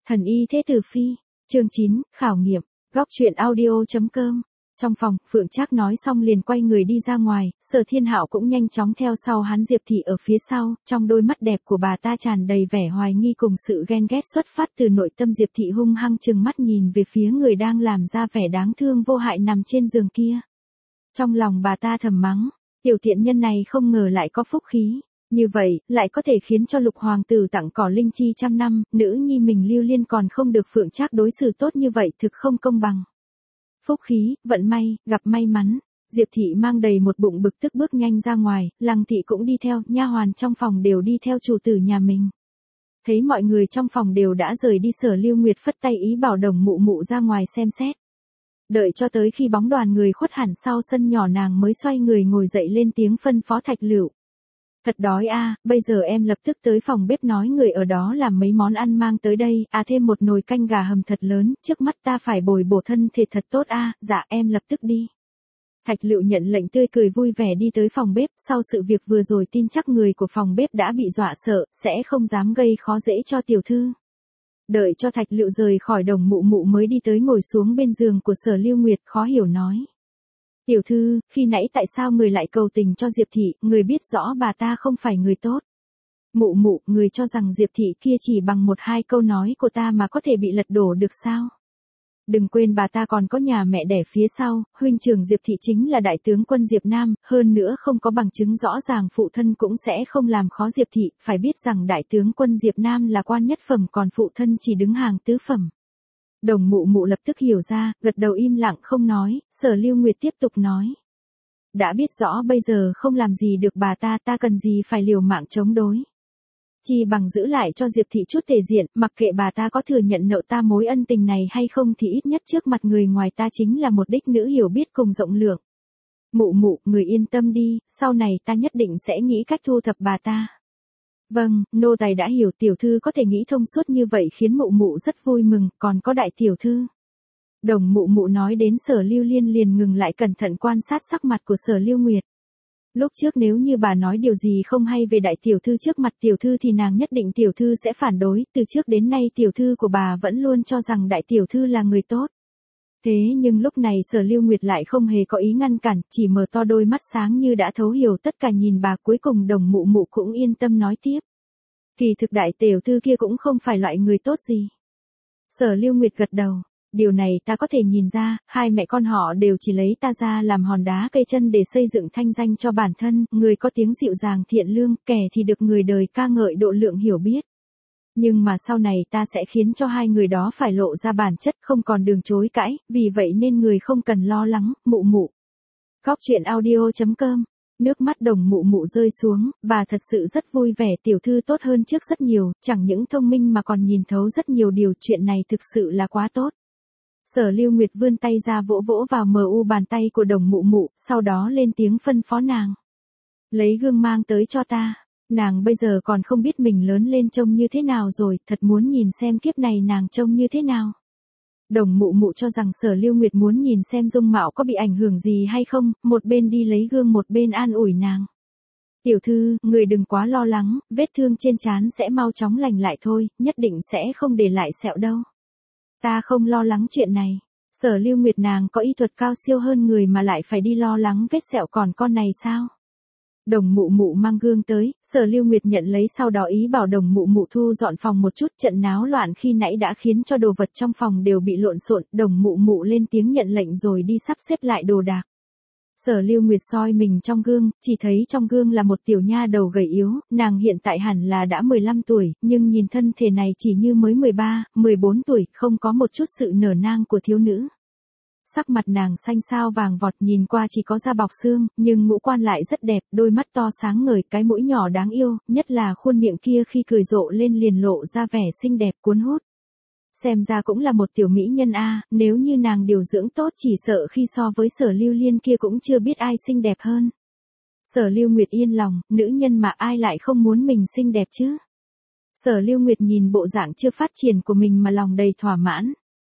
Thần y thế tử phi, chương 9, khảo nghiệm, góc truyện audio.com. Trong phòng, Phượng Trác nói xong liền quay người đi ra ngoài, Sở Thiên Hạo cũng nhanh chóng theo sau hắn. Diệp Thị ở phía sau, trong đôi mắt đẹp của bà ta tràn đầy vẻ hoài nghi cùng sự ghen ghét xuất phát từ nội tâm. Diệp Thị hung hăng trừng mắt nhìn về phía người đang làm ra vẻ đáng thương vô hại nằm trên giường kia. Trong lòng bà ta thầm mắng, tiểu tiện nhân này không ngờ lại có phúc khí. Như vậy, lại có thể khiến cho Lục hoàng tử tặng cỏ linh chi trăm năm, nữ nhi mình Lưu Liên còn không được Phượng Trác đối xử tốt như vậy, thực không công bằng. Phúc khí, vận may, gặp may mắn. Diệp Thị mang đầy một bụng bực tức bước nhanh ra ngoài, Lăng Thị cũng đi theo, nha hoàn trong phòng đều đi theo chủ tử nhà mình. Thấy mọi người trong phòng đều đã rời đi, Sở Lưu Nguyệt phất tay ý bảo Đồng Mụ Mụ ra ngoài xem xét. Đợi cho tới khi bóng đoàn người khuất hẳn sau sân nhỏ, nàng mới xoay người ngồi dậy lên tiếng phân phó Thạch Lựu. Thật đói a, bây giờ em lập tức tới phòng bếp nói người ở đó làm mấy món ăn mang tới đây, thêm một nồi canh gà hầm thật lớn, trước mắt ta phải bồi bổ thân thể thật tốt a. Dạ em lập tức đi. Thạch Lựu nhận lệnh tươi cười vui vẻ đi tới phòng bếp, sau sự việc vừa rồi tin chắc người của phòng bếp đã bị dọa sợ, sẽ không dám gây khó dễ cho tiểu thư. Đợi cho Thạch Lựu rời khỏi, Đồng Mụ Mụ mới đi tới ngồi xuống bên giường của Sở Lưu Nguyệt, khó hiểu nói. Tiểu thư, khi nãy tại sao người lại cầu tình cho Diệp Thị, người biết rõ bà ta không phải người tốt. Mụ Mụ, người cho rằng Diệp Thị kia chỉ bằng một hai câu nói của ta mà có thể bị lật đổ được sao? Đừng quên bà ta còn có nhà mẹ đẻ phía sau, huynh trưởng Diệp Thị chính là đại tướng quân Diệp Nam, hơn nữa không có bằng chứng rõ ràng phụ thân cũng sẽ không làm khó Diệp Thị, phải biết rằng đại tướng quân Diệp Nam là quan nhất phẩm còn phụ thân chỉ đứng hàng tứ phẩm. Đồng Mụ Mụ lập tức hiểu ra, gật đầu im lặng không nói. Sở Lưu Nguyệt tiếp tục nói. Đã biết rõ bây giờ không làm gì được bà ta, ta cần gì phải liều mạng chống đối. Chỉ bằng giữ lại cho Diệp Thị chút thể diện, mặc kệ bà ta có thừa nhận nợ ta mối ân tình này hay không thì ít nhất trước mặt người ngoài ta chính là một đích nữ hiểu biết cùng rộng lượng. Mụ Mụ, người yên tâm đi, sau này ta nhất định sẽ nghĩ cách thu thập bà ta. Vâng, nô tài đã hiểu, tiểu thư có thể nghĩ thông suốt như vậy khiến Mụ Mụ rất vui mừng, còn có đại tiểu thư. Đồng Mụ Mụ nói đến Sở Lưu Liên liền ngừng lại, cẩn thận quan sát sắc mặt của Sở Lưu Nguyệt. Lúc trước nếu như bà nói điều gì không hay về đại tiểu thư trước mặt tiểu thư thì nàng nhất định tiểu thư sẽ phản đối, từ trước đến nay tiểu thư của bà vẫn luôn cho rằng đại tiểu thư là người tốt. Thế nhưng lúc này Sở Lưu Nguyệt lại không hề có ý ngăn cản, chỉ mở to đôi mắt sáng như đã thấu hiểu tất cả nhìn bà. Cuối cùng Đồng Mụ Mụ cũng yên tâm nói tiếp. Kỳ thực đại tiểu thư kia cũng không phải loại người tốt gì. Sở Lưu Nguyệt gật đầu. Điều này ta có thể nhìn ra, hai mẹ con họ đều chỉ lấy ta ra làm hòn đá cây chân để xây dựng thanh danh cho bản thân, người có tiếng dịu dàng thiện lương, kẻ thì được người đời ca ngợi độ lượng hiểu biết. Nhưng mà sau này ta sẽ khiến cho hai người đó phải lộ ra bản chất, không còn đường chối cãi, vì vậy nên người không cần lo lắng. Mụ Mụ. Góc truyện audio.com. Nước mắt Đồng Mụ Mụ rơi xuống, bà thật sự rất vui vẻ, tiểu thư tốt hơn trước rất nhiều, chẳng những thông minh mà còn nhìn thấu rất nhiều điều, chuyện này thực sự là quá tốt. Sở Lưu Nguyệt vươn tay ra vỗ vỗ vào bàn tay của Đồng Mụ Mụ, sau đó lên tiếng phân phó nàng. Lấy gương mang tới cho ta. Nàng bây giờ còn không biết mình lớn lên trông như thế nào rồi, thật muốn nhìn xem kiếp này nàng trông như thế nào. Đồng Mụ Mụ cho rằng Sở Lưu Nguyệt muốn nhìn xem dung mạo có bị ảnh hưởng gì hay không, một bên đi lấy gương một bên an ủi nàng. Tiểu thư, người đừng quá lo lắng, vết thương trên trán sẽ mau chóng lành lại thôi, nhất định sẽ không để lại sẹo đâu. Ta không lo lắng chuyện này. Sở Lưu Nguyệt nàng có y thuật cao siêu hơn người mà lại phải đi lo lắng vết sẹo còn con này sao? Đồng Mụ Mụ mang gương tới, Sở Lưu Nguyệt nhận lấy sau đó ý bảo Đồng Mụ Mụ thu dọn phòng một chút, trận náo loạn khi nãy đã khiến cho đồ vật trong phòng đều bị lộn xộn. Đồng Mụ Mụ lên tiếng nhận lệnh rồi đi sắp xếp lại đồ đạc. Sở Lưu Nguyệt soi mình trong gương, chỉ thấy trong gương là một tiểu nha đầu gầy yếu, nàng hiện tại hẳn là đã 15 tuổi, nhưng nhìn thân thể này chỉ như mới 13, 14 tuổi, không có một chút sự nở nang của thiếu nữ. Sắc mặt nàng xanh xao vàng vọt, nhìn qua chỉ có da bọc xương, nhưng ngũ quan lại rất đẹp, đôi mắt to sáng ngời, cái mũi nhỏ đáng yêu, nhất là khuôn miệng kia khi cười rộ lên liền lộ ra vẻ xinh đẹp cuốn hút. Xem ra cũng là một tiểu mỹ nhân a, nếu như nàng điều dưỡng tốt chỉ sợ khi so với Sở Lưu Liên kia cũng chưa biết ai xinh đẹp hơn. Sở Lưu Nguyệt yên lòng, nữ nhân mà ai lại không muốn mình xinh đẹp chứ. Sở Lưu Nguyệt nhìn bộ dạng chưa phát triển của mình mà lòng đầy thỏa mãn.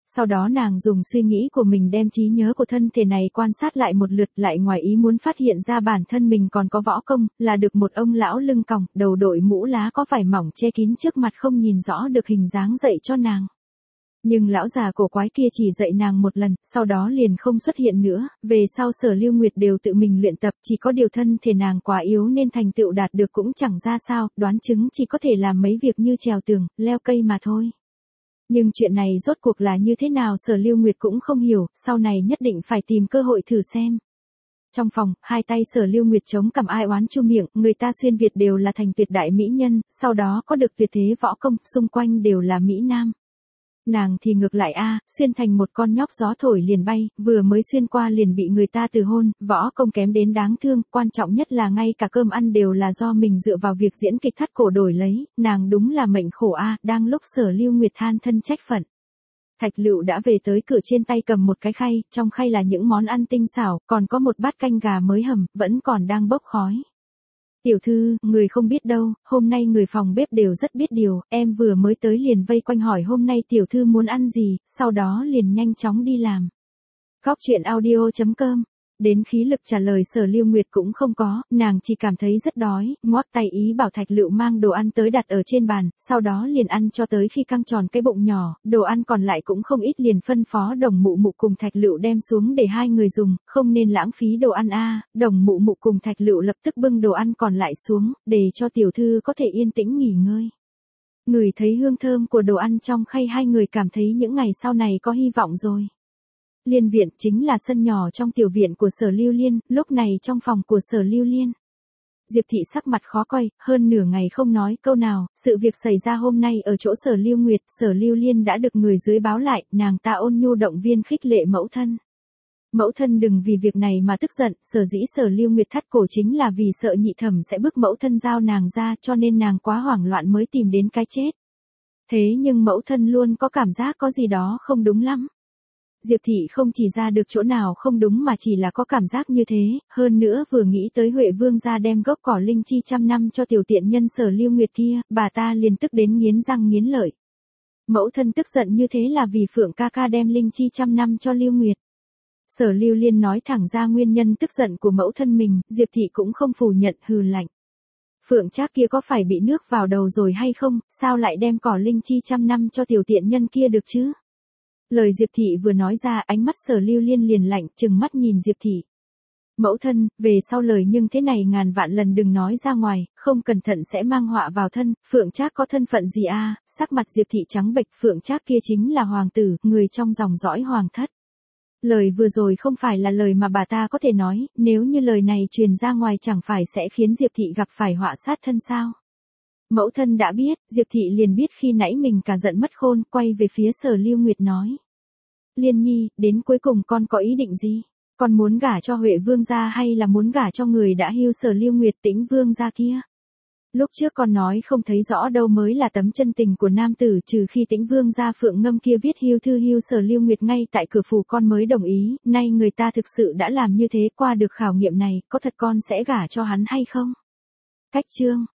Sau đó nàng dùng suy nghĩ của mình đem trí nhớ của thân thể này quan sát lại một lượt, lại ngoài ý muốn phát hiện ra bản thân mình còn có võ công, là được một ông lão lưng còng, đầu đội mũ lá có vải mỏng che kín trước mặt không nhìn rõ được hình dáng dạy cho nàng. Nhưng lão già cổ quái kia chỉ dạy nàng một lần, sau đó liền không xuất hiện nữa, về sau Sở Lưu Nguyệt đều tự mình luyện tập, chỉ có điều thân thể nàng quá yếu nên thành tựu đạt được cũng chẳng ra sao, đoán chứng chỉ có thể làm mấy việc như trèo tường, leo cây mà thôi. Nhưng chuyện này rốt cuộc là như thế nào Sở Lưu Nguyệt cũng không hiểu, sau này nhất định phải tìm cơ hội thử xem. Trong phòng, hai tay Sở Lưu Nguyệt chống cằm ai oán chu miệng, người ta xuyên Việt đều là thành tuyệt đại mỹ nhân, sau đó có được tuyệt thế võ công, xung quanh đều là mỹ nam. Nàng thì ngược lại xuyên thành một con nhóc gió thổi liền bay, vừa mới xuyên qua liền bị người ta từ hôn, võ công kém đến đáng thương, quan trọng nhất là ngay cả cơm ăn đều là do mình dựa vào việc diễn kịch thắt cổ đổi lấy, nàng đúng là mệnh khổ đang lúc Sở Lưu Nguyệt than thân trách phận. Thạch Lựu đã về tới cửa trên tay cầm một cái khay, trong khay là những món ăn tinh xảo, còn có một bát canh gà mới hầm, vẫn còn đang bốc khói. Tiểu thư, người không biết đâu, hôm nay người phòng bếp đều rất biết điều, em vừa mới tới liền vây quanh hỏi hôm nay tiểu thư muốn ăn gì, sau đó liền nhanh chóng đi làm. Góc truyện audio.com. Đến khí lực trả lời Sở Lưu Nguyệt cũng không có, nàng chỉ cảm thấy rất đói, ngoắc tay ý bảo Thạch Lựu mang đồ ăn tới đặt ở trên bàn, sau đó liền ăn cho tới khi căng tròn cái bụng nhỏ, đồ ăn còn lại cũng không ít liền phân phó Đồng Mụ Mụ cùng Thạch Lựu đem xuống để hai người dùng, không nên lãng phí đồ ăn Đồng Mụ Mụ cùng Thạch Lựu lập tức bưng đồ ăn còn lại xuống, để cho tiểu thư có thể yên tĩnh nghỉ ngơi. Ngửi thấy hương thơm của đồ ăn trong khay hai người cảm thấy những ngày sau này có hy vọng rồi. Liên viện chính là sân nhỏ trong tiểu viện của Sở Lưu Liên, lúc này trong phòng của Sở Lưu Liên. Diệp thị sắc mặt khó coi, hơn nửa ngày không nói câu nào, sự việc xảy ra hôm nay ở chỗ Sở Lưu Nguyệt, Sở Lưu Liên đã được người dưới báo lại, nàng ta ôn nhu động viên khích lệ mẫu thân. Mẫu thân đừng vì việc này mà tức giận, sở dĩ Sở Lưu Nguyệt thắt cổ chính là vì sợ nhị thẩm sẽ bức mẫu thân giao nàng ra cho nên nàng quá hoảng loạn mới tìm đến cái chết. Thế nhưng mẫu thân luôn có cảm giác có gì đó không đúng lắm. Diệp thị không chỉ ra được chỗ nào không đúng mà chỉ là có cảm giác như thế, hơn nữa vừa nghĩ tới Huệ Vương gia đem gốc cỏ linh chi 100 năm cho tiểu tiện nhân Sở Lưu Nguyệt kia, bà ta liền tức đến nghiến răng nghiến lợi. Mẫu thân tức giận như thế là vì Phượng ca ca đem linh chi 100 năm cho Lưu Nguyệt. Sở Lưu Liên nói thẳng ra nguyên nhân tức giận của mẫu thân mình, Diệp thị cũng không phủ nhận, hừ lạnh. Phượng Trác kia có phải bị nước vào đầu rồi hay không, sao lại đem cỏ linh chi 100 năm cho tiểu tiện nhân kia được chứ? Lời Diệp thị vừa nói ra, ánh mắt Sở Lưu Liên liền lạnh, trừng mắt nhìn Diệp thị. Mẫu thân, về sau lời nhưng thế này ngàn vạn lần đừng nói ra ngoài, không cẩn thận sẽ mang họa vào thân, Phượng Trác có thân phận gì Sắc mặt Diệp thị trắng bệch, Phượng Trác kia chính là hoàng tử, người trong dòng dõi hoàng thất. Lời vừa rồi không phải là lời mà bà ta có thể nói, nếu như lời này truyền ra ngoài chẳng phải sẽ khiến Diệp thị gặp phải họa sát thân sao? Mẫu thân đã biết, Diệp thị liền biết khi nãy mình cả giận mất khôn, quay về phía Sở Lưu Nguyệt nói. Liên nhi, đến cuối cùng con có ý định gì? Con muốn gả cho Huệ Vương gia hay là muốn gả cho người đã hưu Sở Lưu Nguyệt Tĩnh Vương gia kia? Lúc trước con nói không thấy rõ đâu mới là tấm chân tình của nam tử, trừ khi Tĩnh Vương gia Phượng Ngâm kia viết hưu thư hưu Sở Lưu Nguyệt ngay tại cửa phủ con mới đồng ý, nay người ta thực sự đã làm như thế, qua được khảo nghiệm này, có thật con sẽ gả cho hắn hay không? Cách chương